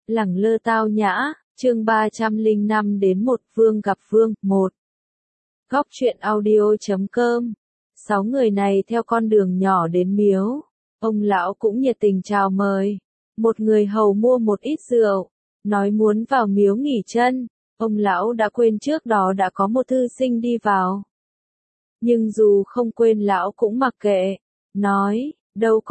Lẳng lơ tao nhã, chương 305 đến một vương gặp vương, 1. Góc truyện audio.com. 6 người này theo con đường nhỏ đến miếu. Ông lão cũng nhiệt tình chào mời. Một người hầu mua một ít rượu, nói muốn vào miếu nghỉ chân. Ông lão đã quên trước đó đã có một thư sinh đi vào. Nhưng dù không quên lão cũng mặc kệ, nói, đâu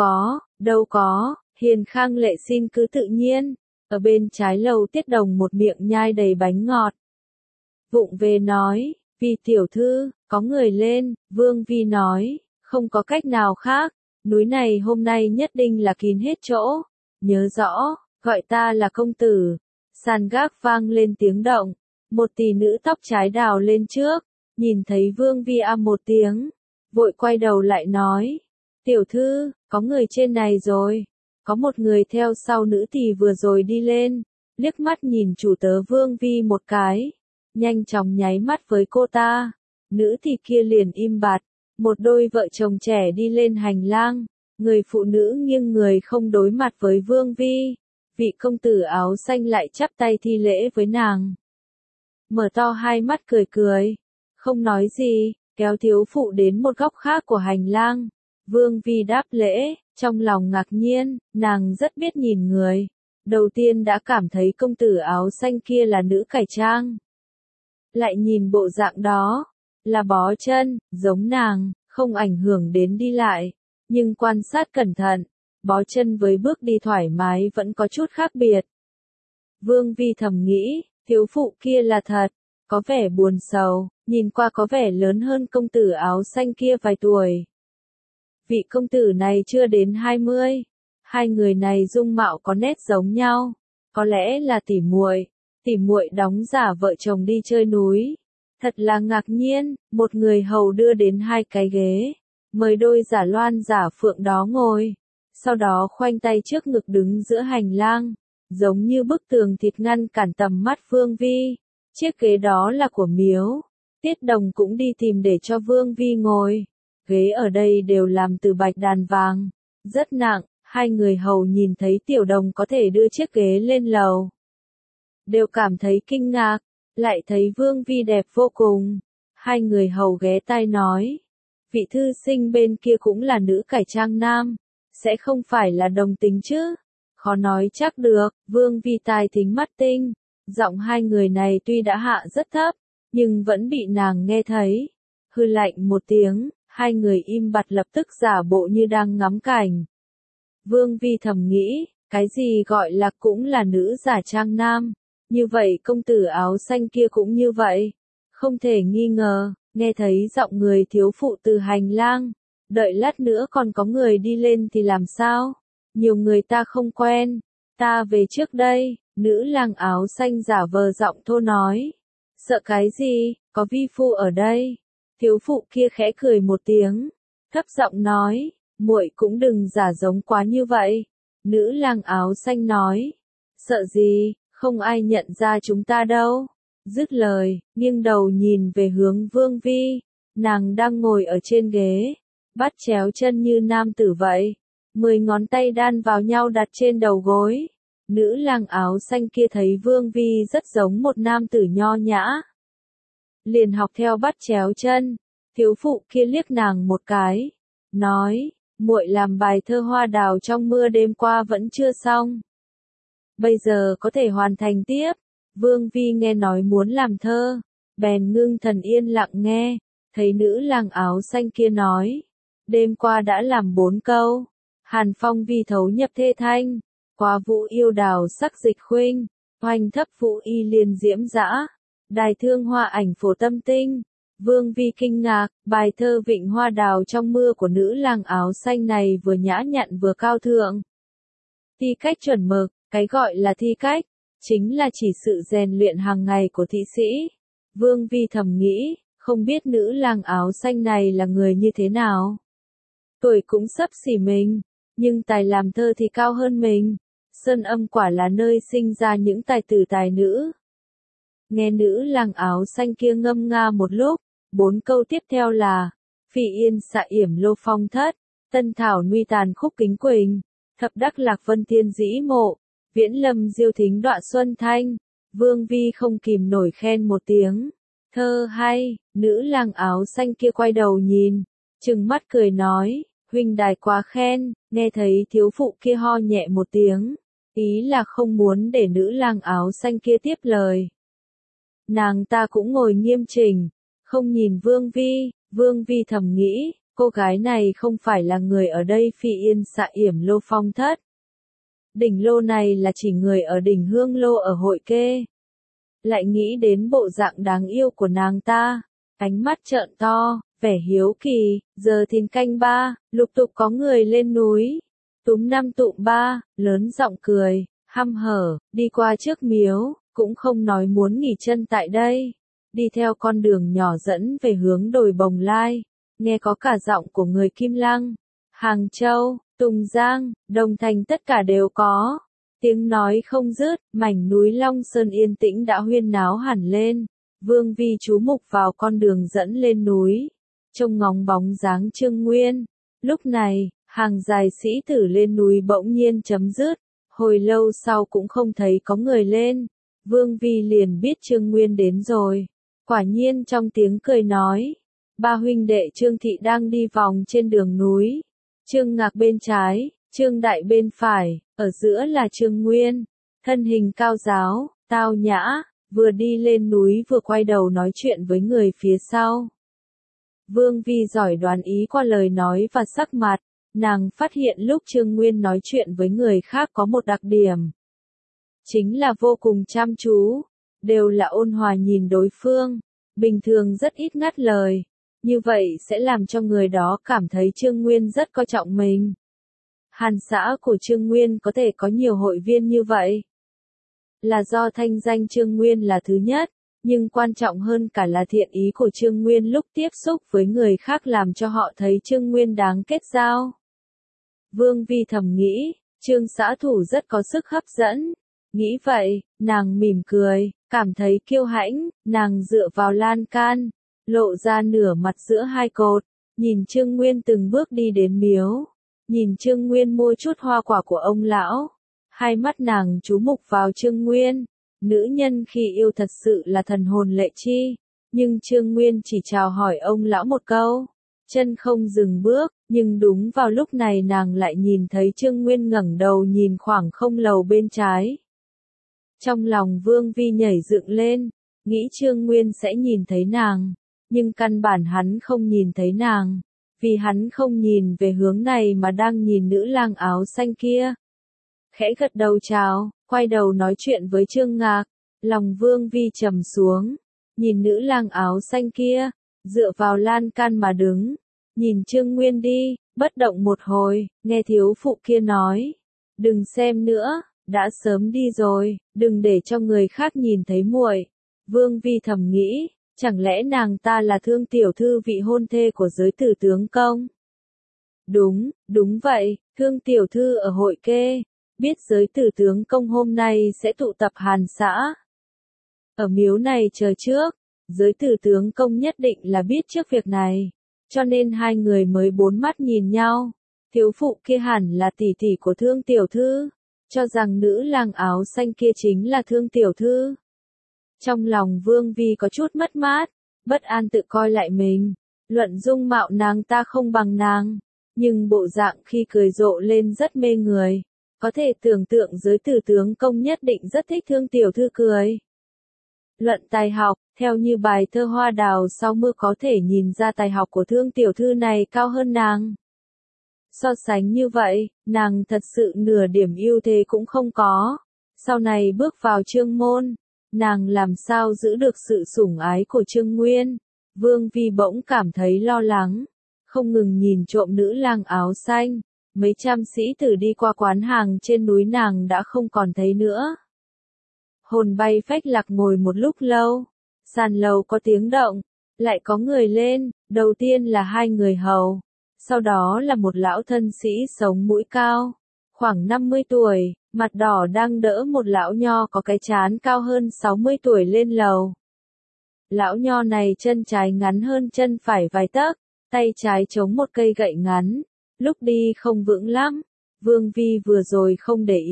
có, Hiền Khang Lệ xin cứ tự nhiên. Ở bên trái lầu Tiết Đồng một miệng nhai đầy bánh ngọt. Vụng về nói, vì tiểu thư, có người lên, Vương Vi nói, không có cách nào khác, núi này hôm nay nhất định là kín hết chỗ. Nhớ rõ, gọi ta là công tử. Sàn gác vang lên tiếng động, một tỷ nữ tóc trái đào lên trước, nhìn thấy Vương Vi một tiếng, vội quay đầu lại nói, tiểu thư, có người trên này rồi. Có một người theo sau nữ tỳ vừa rồi đi lên, liếc mắt nhìn chủ tớ Vương Vi một cái, nhanh chóng nháy mắt với cô ta. Nữ tỳ kia liền im bặt, một đôi vợ chồng trẻ đi lên hành lang, người phụ nữ nghiêng người không đối mặt với Vương Vi, vị công tử áo xanh lại chắp tay thi lễ với nàng. Mở to hai mắt cười cười, không nói gì, kéo thiếu phụ đến một góc khác của hành lang. Vương Vi đáp lễ, trong lòng ngạc nhiên, nàng rất biết nhìn người. Đầu tiên đã cảm thấy công tử áo xanh kia là nữ cải trang. Lại nhìn bộ dạng đó, là bó chân, giống nàng, không ảnh hưởng đến đi lại. Nhưng quan sát cẩn thận, bó chân với bước đi thoải mái vẫn có chút khác biệt. Vương Vi thầm nghĩ, thiếu phụ kia là thật, có vẻ buồn sầu, nhìn qua có vẻ lớn hơn công tử áo xanh kia vài tuổi. Vị công tử này chưa đến 20, hai người này dung mạo có nét giống nhau, có lẽ là tỉ muội đóng giả vợ chồng đi chơi núi. Thật là ngạc nhiên, một người hầu đưa đến hai cái ghế, mời đôi giả loan giả phượng đó ngồi, sau đó khoanh tay trước ngực đứng giữa hành lang, giống như bức tường thịt ngăn cản tầm mắt Vương Vi. Chiếc ghế đó là của miếu, Tiết Đồng cũng đi tìm để cho Vương Vi ngồi. Ghế ở đây đều làm từ bạch đàn vàng, rất nặng, hai người hầu nhìn thấy Tiểu Đồng có thể đưa chiếc ghế lên lầu. Đều cảm thấy kinh ngạc, lại thấy Vương Vi đẹp vô cùng. Hai người hầu ghé tai nói, vị thư sinh bên kia cũng là nữ cải trang nam, sẽ không phải là đồng tính chứ? Khó nói chắc được, Vương Vi tài thính mắt tinh, giọng hai người này tuy đã hạ rất thấp, nhưng vẫn bị nàng nghe thấy. Hư lạnh một tiếng. Hai người im bặt lập tức giả bộ như đang ngắm cảnh. Vương Vi thầm nghĩ, cái gì gọi là cũng là nữ giả trang nam, như vậy công tử áo xanh kia cũng như vậy. Không thể nghi ngờ, nghe thấy giọng người thiếu phụ từ hành lang, đợi lát nữa còn có người đi lên thì làm sao? Nhiều người ta không quen, ta về trước đây, nữ lang áo xanh giả vờ giọng thô nói. Sợ cái gì, có vi phu ở đây. Thiếu phụ kia khẽ cười một tiếng, thấp giọng nói, muội cũng đừng giả giống quá như vậy. Nữ lang áo xanh nói, sợ gì, không ai nhận ra chúng ta đâu. Dứt lời, nghiêng đầu nhìn về hướng Vương Vi, nàng đang ngồi ở trên ghế, bắt chéo chân như nam tử vậy, 10 ngón tay đan vào nhau đặt trên đầu gối. Nữ lang áo xanh kia thấy Vương Vi rất giống một nam tử nho nhã, liền học theo bắt chéo chân. Thiếu phụ kia liếc nàng một cái, nói, muội làm bài thơ hoa đào trong mưa đêm qua vẫn chưa xong, bây giờ có thể hoàn thành tiếp. Vương Vi nghe nói muốn làm thơ, bèn ngưng thần yên lặng nghe, thấy nữ lang áo xanh kia nói, đêm qua đã làm 4 câu, hàn phong vi thấu nhập thê thanh, quá vũ yêu đào sắc dịch khuynh, hoành thấp vũ y liên diễm dã, đài thương hoa ảnh phổ tâm tinh. Vương Vi kinh ngạc, bài thơ vịnh hoa đào trong mưa của nữ lang áo xanh này vừa nhã nhặn vừa cao thượng. Thi cách chuẩn mực, cái gọi là thi cách, chính là chỉ sự rèn luyện hàng ngày của thị sĩ. Vương Vi thầm nghĩ, không biết nữ lang áo xanh này là người như thế nào. Tuổi cũng xấp xỉ mình, nhưng tài làm thơ thì cao hơn mình. Sơn Âm quả là nơi sinh ra những tài tử tài nữ. Nghe nữ lang áo xanh kia ngâm nga một lúc, 4 câu tiếp theo là, Phỉ yên xạ yểm lô phong thất, tân thảo nuy tàn khúc kính quỳnh, thập đắc lạc vân thiên dĩ mộ, Viễn lâm diêu thính đoạn xuân thanh, Vương Vi không kìm nổi khen một tiếng. Thơ hay, nữ lang áo xanh kia quay đầu nhìn, trừng mắt cười nói, huynh đài quá khen, nghe thấy thiếu phụ kia ho nhẹ một tiếng, ý là không muốn để nữ lang áo xanh kia tiếp lời. Nàng ta cũng ngồi nghiêm chỉnh, không nhìn Vương Vi thầm nghĩ, cô gái này không phải là người ở đây Phi Yên Xạ Yểm Lô Phong thất. Đỉnh lô này là chỉ người ở đỉnh Hương Lô ở Hội Kê. Lại nghĩ đến bộ dạng đáng yêu của nàng ta, ánh mắt trợn to, vẻ hiếu kỳ, giờ thìn canh 3, lục tục có người lên núi. Túm năm tụm ba, lớn giọng cười, hăm hở, đi qua trước miếu, cũng không nói muốn nghỉ chân tại đây. Đi theo con đường nhỏ dẫn về hướng đồi Bồng Lai, nghe có cả giọng của người Kim Lăng, Hàng Châu, Tùng Giang, Đồng Thành tất cả đều có. Tiếng nói không dứt, mảnh núi Long Sơn yên tĩnh đã huyên náo hẳn lên. Vương Vi chú mục vào con đường dẫn lên núi, trông ngóng bóng dáng Trương Nguyên. Lúc này, hàng dài sĩ tử lên núi bỗng nhiên chấm dứt, hồi lâu sau cũng không thấy có người lên. Vương Vi liền biết Trương Nguyên đến rồi. Quả nhiên trong tiếng cười nói, ba huynh đệ Trương Thị đang đi vòng trên đường núi. Trương Ngạc bên trái, Trương Đại bên phải, ở giữa là Trương Nguyên, thân hình cao giáo, tao nhã, vừa đi lên núi vừa quay đầu nói chuyện với người phía sau. Vương Vi giỏi đoán ý qua lời nói và sắc mặt, nàng phát hiện lúc Trương Nguyên nói chuyện với người khác có một đặc điểm. Chính là vô cùng chăm chú, đều là ôn hòa nhìn đối phương, bình thường rất ít ngắt lời. Như vậy sẽ làm cho người đó cảm thấy Trương Nguyên rất coi trọng mình. Hàn xã của Trương Nguyên có thể có nhiều hội viên như vậy, là do thanh danh Trương Nguyên là thứ nhất, nhưng quan trọng hơn cả là thiện ý của Trương Nguyên lúc tiếp xúc với người khác làm cho họ thấy Trương Nguyên đáng kết giao. Vương Vi thầm nghĩ, Trương xã thủ rất có sức hấp dẫn. Nghĩ vậy, nàng mỉm cười, cảm thấy kiêu hãnh, nàng dựa vào lan can, lộ ra nửa mặt giữa hai cột, nhìn Trương Nguyên từng bước đi đến miếu, nhìn Trương Nguyên mua chút hoa quả của ông lão, hai mắt nàng chú mục vào Trương Nguyên, nữ nhân khi yêu thật sự là thần hồn lệ chi, nhưng Trương Nguyên chỉ chào hỏi ông lão một câu, chân không dừng bước, nhưng đúng vào lúc này nàng lại nhìn thấy Trương Nguyên ngẩng đầu nhìn khoảng không lầu bên trái. Trong lòng Vương Vi nhảy dựng lên, nghĩ Trương Nguyên sẽ nhìn thấy nàng. Nhưng căn bản hắn không nhìn thấy nàng, vì hắn không nhìn về hướng này mà đang nhìn nữ lang áo xanh kia. Khẽ gật đầu chào, quay đầu nói chuyện với Trương Ngạc, lòng Vương Vi trầm xuống, nhìn nữ lang áo xanh kia, dựa vào lan can mà đứng, nhìn Trương Nguyên đi, bất động một hồi, nghe thiếu phụ kia nói, đừng xem nữa, đã sớm đi rồi, đừng để cho người khác nhìn thấy muội. Vương Vi thầm nghĩ, chẳng lẽ nàng ta là Thương tiểu thư vị hôn thê của giới tử tướng công? Đúng vậy, Thương tiểu thư ở Hội Kê, biết giới tử tướng công hôm nay sẽ tụ tập Hàn xã. Ở miếu này chờ trước, giới tử tướng công nhất định là biết trước việc này, cho nên hai người mới bốn mắt nhìn nhau. Thiếu phụ kia hẳn là tỷ tỷ của Thương tiểu thư, cho rằng nữ lang áo xanh kia chính là Thương tiểu thư. Trong lòng Vương Vi có chút mất mát, bất an tự coi lại mình, luận dung mạo nàng ta không bằng nàng, nhưng bộ dạng khi cười rộ lên rất mê người, có thể tưởng tượng giới tử tướng công nhất định rất thích Thương tiểu thư cười. Luận tài học, theo như bài thơ Hoa Đào Sau Mưa có thể nhìn ra tài học của Thương tiểu thư này cao hơn nàng. So sánh như vậy, nàng thật sự nửa điểm ưu thế cũng không có. Sau này bước vào Trương môn, nàng làm sao giữ được sự sủng ái của Trương Nguyên? Vương Vi bỗng cảm thấy lo lắng, không ngừng nhìn trộm nữ lang áo xanh, mấy trăm sĩ tử đi qua quán hàng trên núi nàng đã không còn thấy nữa. Hồn bay phách lạc ngồi một lúc lâu, sàn lầu có tiếng động, lại có người lên, đầu tiên là hai người hầu, sau đó là một lão thân sĩ sống mũi cao, khoảng 50 tuổi, mặt đỏ đang đỡ một lão nho có cái trán cao hơn 60 tuổi lên lầu. Lão nho này chân trái ngắn hơn chân phải vài tấc, tay trái chống một cây gậy ngắn, lúc đi không vững lắm. Vương Vi vừa rồi không để ý,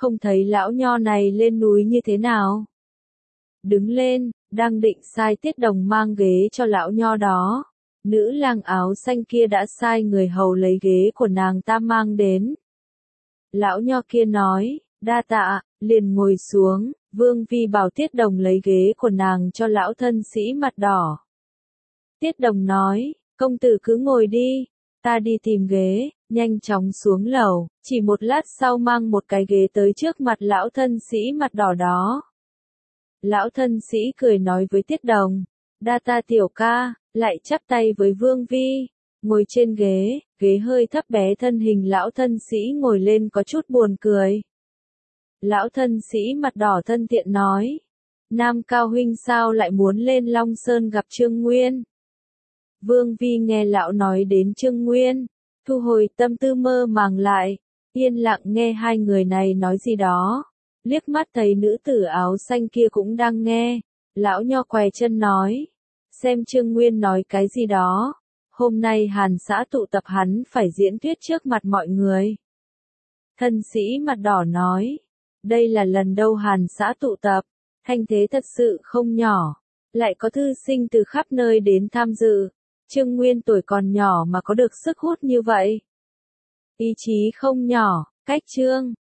không thấy lão nho này lên núi như thế nào. Đứng lên, đang định sai Tiết Đồng mang ghế cho lão nho đó. Nữ lang áo xanh kia đã sai người hầu lấy ghế của nàng ta mang đến. Lão nho kia nói, đa tạ, liền ngồi xuống, Vương Vi bảo Tiết Đồng lấy ghế của nàng cho lão thân sĩ mặt đỏ. Tiết Đồng nói, công tử cứ ngồi đi, ta đi tìm ghế, nhanh chóng xuống lầu, chỉ một lát sau mang một cái ghế tới trước mặt lão thân sĩ mặt đỏ đó. Lão thân sĩ cười nói với Tiết Đồng, đa tạ tiểu ca, lại chắp tay với Vương Vi, ngồi trên ghế, ghế hơi thấp bé thân hình lão thân sĩ ngồi lên có chút buồn cười. Lão thân sĩ mặt đỏ thân thiện nói, Nam Cao huynh sao lại muốn lên Long Sơn gặp Trương Nguyên? Vương Vi nghe lão nói đến Trương Nguyên, thu hồi tâm tư mơ màng lại, yên lặng nghe hai người này nói gì đó. Liếc mắt thấy nữ tử áo xanh kia cũng đang nghe, lão nho què chân nói, xem Trương Nguyên nói cái gì đó, hôm nay Hàn xã tụ tập hắn phải diễn thuyết trước mặt mọi người. Thân sĩ mặt đỏ nói, đây là lần đầu Hàn xã tụ tập, thanh thế thật sự không nhỏ, lại có thư sinh từ khắp nơi đến tham dự, Trương Nguyên tuổi còn nhỏ mà có được sức hút như vậy. Ý chí không nhỏ, cách Trương